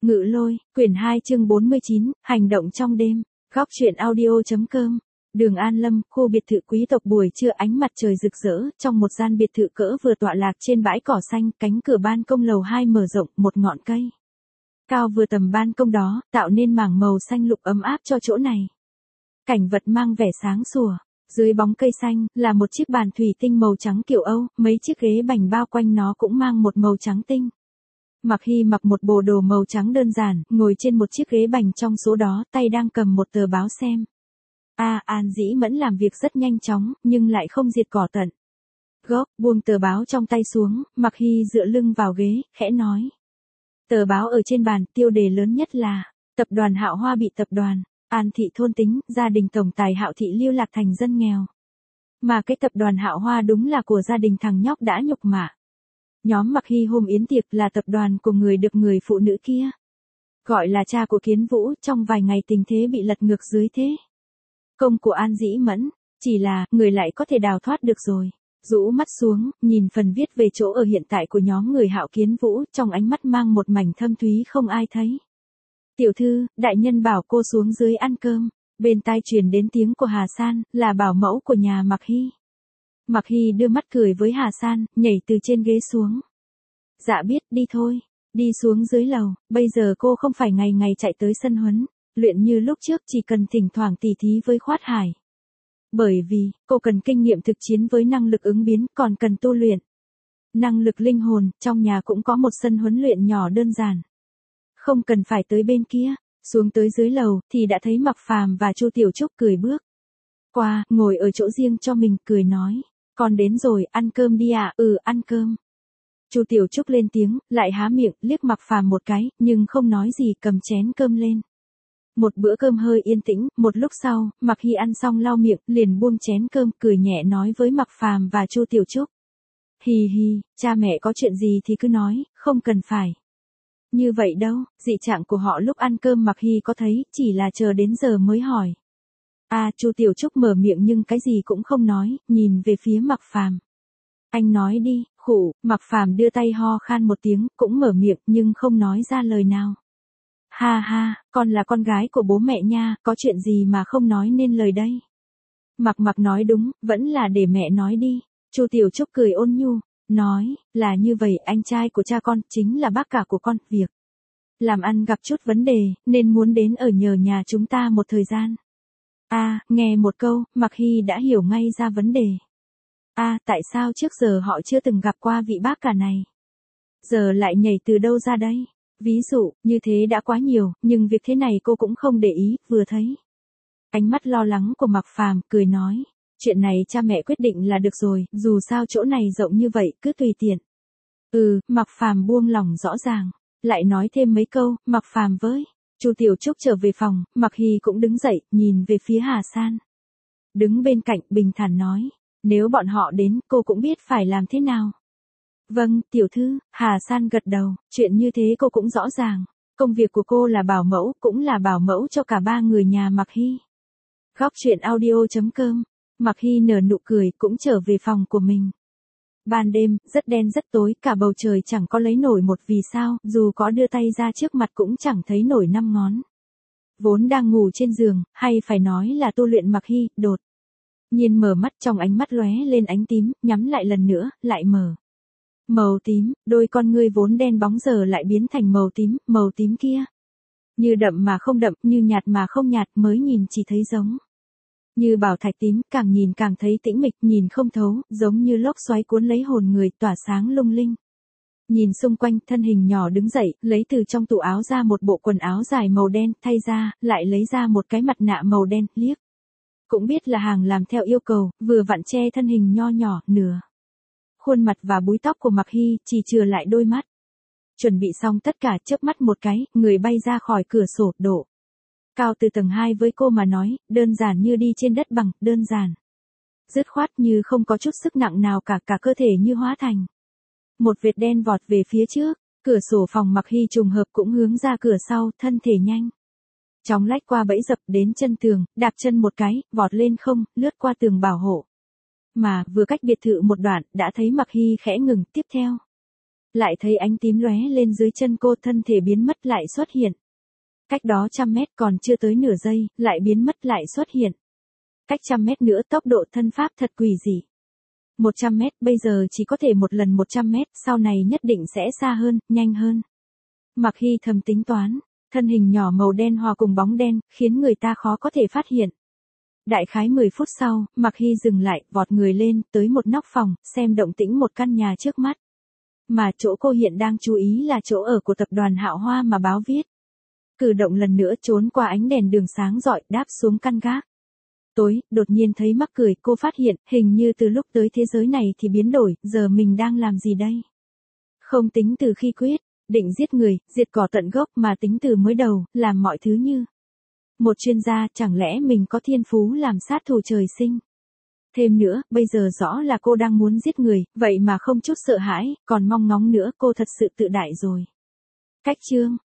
Ngự lôi, quyển 2 chương 49, hành động trong đêm, góc truyện audio.com. Đường An Lâm, khu biệt thự quý tộc buổi trưa ánh mặt trời rực rỡ, trong một gian biệt thự cỡ vừa tọa lạc trên bãi cỏ xanh, cánh cửa ban công lầu 2 mở rộng, một ngọn cây cao vừa tầm ban công đó, tạo nên mảng màu xanh lục ấm áp cho chỗ này. Cảnh vật mang vẻ sáng sủa, dưới bóng cây xanh, là một chiếc bàn thủy tinh màu trắng kiểu Âu, mấy chiếc ghế bành bao quanh nó cũng mang một màu trắng tinh. Mạc Hy mặc một bộ đồ màu trắng đơn giản, ngồi trên một chiếc ghế bành trong số đó, tay đang cầm một tờ báo xem. An Dĩ Mẫn làm việc rất nhanh chóng, nhưng lại không diệt cỏ tận gốc, buông tờ báo trong tay xuống, Mạc Hy dựa lưng vào ghế, khẽ nói. Tờ báo ở trên bàn, tiêu đề lớn nhất là, tập đoàn Hạo Hoa bị tập đoàn An Thị thôn tính, gia đình tổng tài Hạo Thị lưu lạc thành dân nghèo. Mà cái tập đoàn Hạo Hoa đúng là của gia đình thằng nhóc đã nhục mạ. Nhóm Mạc Hy hôm yến tiệc là tập đoàn của người được người phụ nữ kia gọi là cha của Kiến Vũ, trong vài ngày tình thế bị lật ngược dưới thế công của An Dĩ Mẫn, chỉ là người lại có thể đào thoát được rồi. Rũ mắt xuống, nhìn phần viết về chỗ ở hiện tại của nhóm người Hạo Kiến Vũ, trong ánh mắt mang một mảnh thâm thúy không ai thấy. Tiểu thư, đại nhân bảo cô xuống dưới ăn cơm. Bên tai truyền đến tiếng của Hà San, là bảo mẫu của nhà Mạc Hy. Mạc Hy đưa mắt cười với Hà San, nhảy từ trên ghế xuống. Dạ biết, đi thôi. Đi xuống dưới lầu, bây giờ cô không phải ngày ngày chạy tới sân huấn luyện như lúc trước, chỉ cần thỉnh thoảng tỉ thí với Khoát Hải. Bởi vì, cô cần kinh nghiệm thực chiến với năng lực ứng biến, còn cần tu luyện năng lực linh hồn, trong nhà cũng có một sân huấn luyện nhỏ đơn giản. Không cần phải tới bên kia. Xuống tới dưới lầu, thì đã thấy Mạc Phàm và Chu Tiểu Trúc cười bước qua, ngồi ở chỗ riêng cho mình, cười nói. Con đến rồi, ăn cơm đi ạ. Ăn cơm. Chu Tiểu Trúc lên tiếng, lại há miệng, liếc Mạc Phàm một cái, nhưng không nói gì, cầm chén cơm lên. Một bữa cơm hơi yên tĩnh, một lúc sau, Mạc Hy ăn xong lau miệng, liền buông chén cơm, cười nhẹ nói với Mạc Phàm và Chu Tiểu Trúc. Hì hì, cha mẹ có chuyện gì thì cứ nói, không cần phải như vậy đâu. Dị trạng của họ lúc ăn cơm Mạc Hy có thấy, chỉ là chờ đến giờ mới hỏi. Chu Tiểu Trúc mở miệng nhưng cái gì cũng không nói, nhìn về phía Mạc Phàm. Anh nói đi. Khụ, Mạc Phàm đưa tay ho khan một tiếng, cũng mở miệng nhưng không nói ra lời nào. Ha ha, con là con gái của bố mẹ nha, có chuyện gì mà không nói nên lời đây. Mạc nói đúng, vẫn là để mẹ nói đi. Chu Tiểu Trúc cười ôn nhu, nói, là như vậy, anh trai của cha con, chính là bác cả của con, việc làm ăn gặp chút vấn đề, nên muốn đến ở nhờ nhà chúng ta một thời gian. Nghe một câu, Mạc Hy đã hiểu ngay ra vấn đề. Tại sao trước giờ họ chưa từng gặp qua vị bác cả này? Giờ lại nhảy từ đâu ra đây? Ví dụ, như thế đã quá nhiều, nhưng việc thế này cô cũng không để ý, vừa thấy ánh mắt lo lắng của Mạc Phàm, cười nói. Chuyện này cha mẹ quyết định là được rồi, dù sao chỗ này rộng như vậy, cứ tùy tiện. Mạc Phàm buông lỏng rõ ràng, lại nói thêm mấy câu, Mạc Phàm với Chu Tiểu Trúc trở về phòng, Mạc Hy cũng đứng dậy, nhìn về phía Hà San. Đứng bên cạnh, bình thản nói, nếu bọn họ đến, cô cũng biết phải làm thế nào. Vâng, tiểu thư. Hà San gật đầu, chuyện như thế cô cũng rõ ràng. Công việc của cô là bảo mẫu, cũng là bảo mẫu cho cả ba người nhà Mạc Hy. Góc truyện audio.com. Mạc Hy nở nụ cười, cũng trở về phòng của mình. Ban đêm, rất đen rất tối, cả bầu trời chẳng có lấy nổi một vì sao, dù có đưa tay ra trước mặt cũng chẳng thấy nổi 5 ngón. Vốn đang ngủ trên giường, hay phải nói là tu luyện Mạc Hy, đột nhiên mở mắt, trong ánh mắt lóe lên ánh tím, nhắm lại lần nữa, lại mở. Màu tím, đôi con ngươi vốn đen bóng giờ lại biến thành màu tím kia. Như đậm mà không đậm, như nhạt mà không nhạt, mới nhìn chỉ thấy giống như bảo thạch tím, càng nhìn càng thấy tĩnh mịch, nhìn không thấu, giống như lốc xoáy cuốn lấy hồn người, tỏa sáng lung linh. Nhìn xung quanh, thân hình nhỏ đứng dậy, lấy từ trong tủ áo ra một bộ quần áo dài màu đen, thay ra, lại lấy ra một cái mặt nạ màu đen, liếc cũng biết là hàng làm theo yêu cầu, vừa vặn che thân hình nho nhỏ, nửa khuôn mặt và búi tóc của Mạc Hy, chỉ chừa lại đôi mắt. Chuẩn bị xong tất cả, chớp mắt một cái, người bay ra khỏi cửa sổ, độ cao từ tầng 2 với cô mà nói, đơn giản như đi trên đất bằng, đơn giản dứt khoát như không có chút sức nặng nào cả cơ thể như hóa thành một vệt đen vọt về phía trước. Cửa sổ phòng Mạc Hy trùng hợp cũng hướng ra cửa sau, thân thể nhanh chóng lách qua bẫy dập, đến chân tường, đạp chân một cái, vọt lên không, lướt qua tường bảo hộ. Mà, vừa cách biệt thự một đoạn, đã thấy Mạc Hy khẽ ngừng, tiếp theo lại thấy ánh tím lóe lên dưới chân cô, thân thể biến mất lại xuất hiện. Cách đó 100 mét còn chưa tới nửa giây, lại biến mất lại xuất hiện. Cách 100 mét nữa tốc độ thân pháp thật quỷ dị. 100 mét bây giờ chỉ có thể một lần 100 mét, sau này nhất định sẽ xa hơn, nhanh hơn. Mạc Hy thầm tính toán, thân hình nhỏ màu đen hòa cùng bóng đen, khiến người ta khó có thể phát hiện. Đại khái 10 phút sau, Mạc Hy dừng lại, vọt người lên, tới một nóc phòng, xem động tĩnh một căn nhà trước mắt. Mà chỗ cô hiện đang chú ý là chỗ ở của tập đoàn Hạo Hoa mà báo viết. Cử động lần nữa trốn qua ánh đèn đường sáng rọi, đáp xuống căn gác. Tối, đột nhiên thấy mắc cười, cô phát hiện, hình như từ lúc tới thế giới này thì biến đổi, giờ mình đang làm gì đây? Không tính từ khi quyết định giết người, diệt cỏ tận gốc, mà tính từ mới đầu, làm mọi thứ như một chuyên gia, chẳng lẽ mình có thiên phú làm sát thủ trời sinh? Thêm nữa, bây giờ rõ là cô đang muốn giết người, vậy mà không chút sợ hãi, còn mong ngóng nữa, cô thật sự tự đại rồi. Cách chương